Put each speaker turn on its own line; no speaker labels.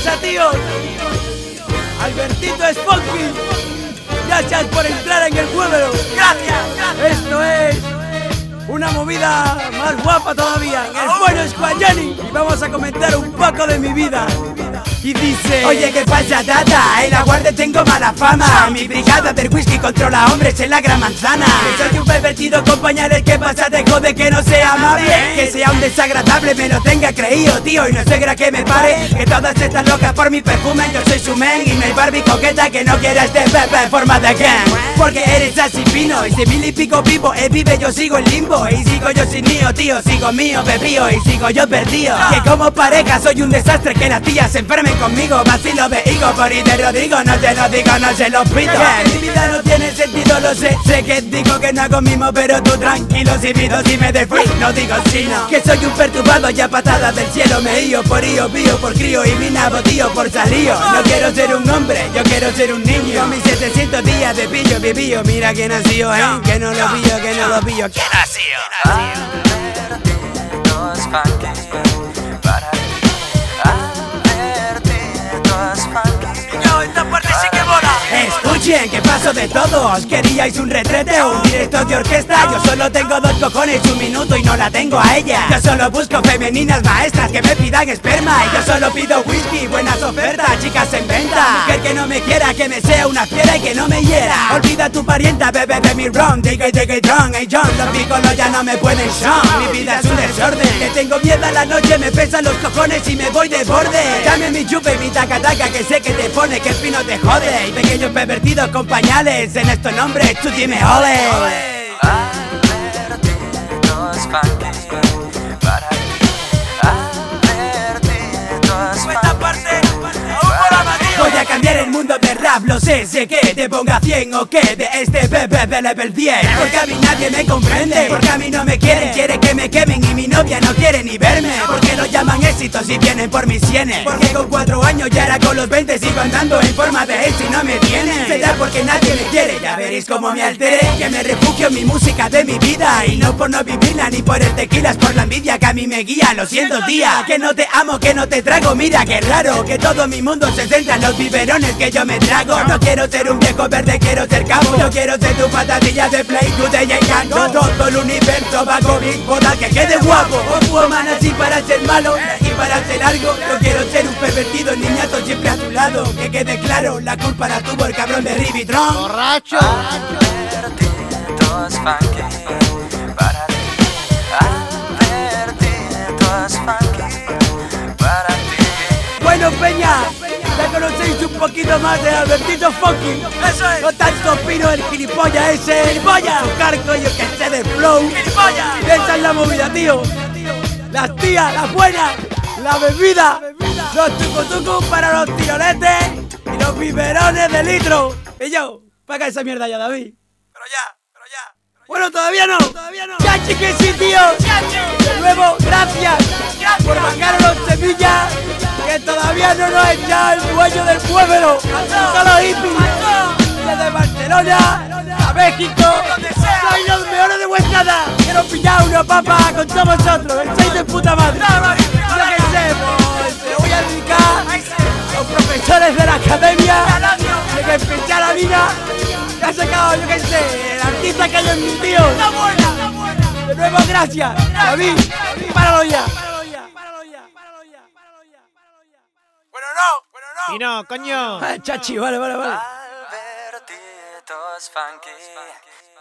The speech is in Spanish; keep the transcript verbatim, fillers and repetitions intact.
pasa, tíos? Albertito es funky. Gracias por entrar en el pueblo. Gracias, gracias. Esto es una movida más guapa todavía en el bueno Esquayani. Y vamos a comentar un poco de mi vida. Y dice:
oye, ¿qué pasa, tata? En la guardia tengo mala fama. Mi brigada del whisky controla hombres en la gran manzana. Que soy un pervertido, compañeros, ¿qué pasa? Te jode que no sea amable, que sea un desagradable, me lo tenga creído, tío. Y no se crea que me pare, que todas están locas por mi perfume. Yo soy su men y no hay Barbie coqueta que no quiera este pepe en forma de gang. Porque eres así fino y si mil y pico vivo, él vive, yo sigo en limbo. Y sigo yo sin mío, tío, sigo mío, bebío y sigo yo perdido. Que como pareja soy un desastre, que las tías se enfermen conmigo, vacilo de higo, por ir de Rodrigo, no te lo digo, no se lo pido. Que mi vida no tiene sentido, lo sé, sé que digo que no hago mimo, pero tú tranquilo, si pido, si me de free, no digo si no. Que soy un perturbado, ya patadas del cielo, me ío por ío, pío por crío y mi nabo, tío, por salío. No quiero ser un hombre, yo quiero ser un niño. Con mis setecientos días de pillo, vivío, mira que nació, eh, que no lo pillo, que no lo pillo, que nació.
Albertito es funky para ti. Albertito es funky.
Yo, esta parte sí que mola.
Escuchen, que paso de todos. ¿Queríais un retrete o un director de orquesta? Yo solo tengo dos cojones, un minuto y no la tengo a ella. Yo solo busco femeninas maestras que me pidan esperma. Y yo solo pido whisky, buenas ofertas, chicas en venta. Mujer que no me quiera, que me sea una fiera y que no me hiera. Olvida tu parienta, bebe de mi ron. Digga y digga y drunk, hey John, los picolos ya no me pueden show. Mi vida es un desorden, que tengo miedo a la noche, me pesan los cojones y me voy de borde. Dame mi chupe y mi taca taca, que sé que te pone, que el pino te jode. Y pequeños pervertidos con pañales, en estos nombres tú dime ole.
Albertito es funky para ti. Albertito es
Esta
funky.
parte aún mola más, tío.
Voy a cambiar el mundo de rap, lo sé, sé que te ponga cien o que de este bebé de level diez. Porque a mí nadie me comprende, porque a mí no me quieren, quiere que me quemen y mi novia no quiere ni verme. Porque lo llaman éxitos y vienen por mis sienes. Porque con cuatro años ya era con los veinte, sigo andando en forma de él si no me viene. Será porque nadie me quiere, ya veréis cómo me alteré. Que me refugio en mi música de mi vida, y no por no vivirla ni por el tequila, es por la envidia que a mí me guía. Lo siento, tía, que no te amo, que no te trago, mira que raro, que todo mi mundo se centra en los biberones que yo me trago. No quiero ser un viejo verde, quiero ser cabo. Yo quiero ser tu patadilla de play, tú de Yango. Todo el universo vago, big boda, que quede guapo. O woman así para ser malo, y para ser algo. Yo quiero ser un pervertido, niñato siempre a tu lado. Que quede claro, la culpa la tuvo el cabrón de Ribitron.
Borracho.
Albertito es funky para ti. Albertito es funky para ti.
Bueno, peña, ya conocéis un poquito más de Albertito Funky.
Eso es.
No tanto pino el gilipollas ese.
Gilipollas.
Su carco, yo que sé de flow.
¡Gilipollas!
Esa es la movida, tío. Las tías, las buenas, la bebida, los tucutucus para los tiroletes y los biberones de litro. Y yo, paga esa mierda ya, David.
Pero ya, pero ya.
Bueno, todavía no.
Todavía no.
Chachi, que sí, tío. De nuevo, gracias por bajarnos semillas, que todavía no nos ha echado el dueño del pueblo. Solo hippies. Desde Barcelona a México. Sois los mejores de vuestra edad. Quiero pillar una papa con todos vosotros. Sois de puta madre. Yo que sé, pues se lo voy a dedicar a los profesores de la academia. De que pinchar la mina. Que ha sacado, yo que sé, el artista que hay en mi tío. De nuevo, gracias. David, páralo ya.
Bueno, no, bueno, no.
Y no, coño.
Ah, chachi, vale, vale, vale.
Albertito es funky.